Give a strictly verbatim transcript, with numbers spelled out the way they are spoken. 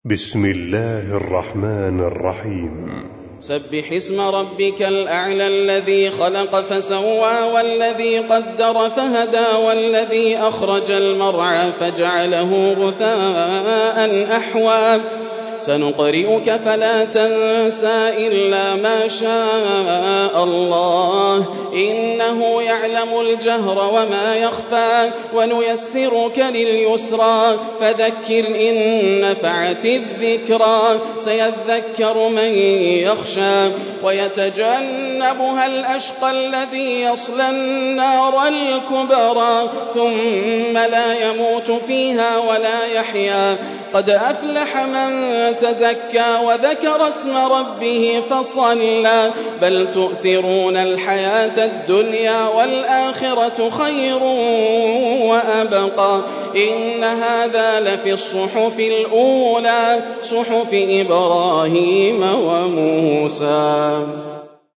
بسم الله الرحمن الرحيم. سبح اسم ربك الأعلى الذي خلق فسوى والذي قدر فهدى والذي أخرج المرعى فجعله غثاء أحوى سنقرئك فلا تنسى إلا ما شاء الله إنه يعلم الجهر وما يخفى ونيسرك لليسرى فذكر إن نفعت الذكرى سيذكر من يخشى ويتجنبها الأشقى الذي يصلى النار الكبرى ثم لا يموت فيها ولا يحيا قد أفلح من تزكى وذكر اسم ربه فصلى بل تؤثرون الحياة الدنيا والآخرة خير وأبقى إن هذا لفي الصحف الأولى صحف إبراهيم وموسى.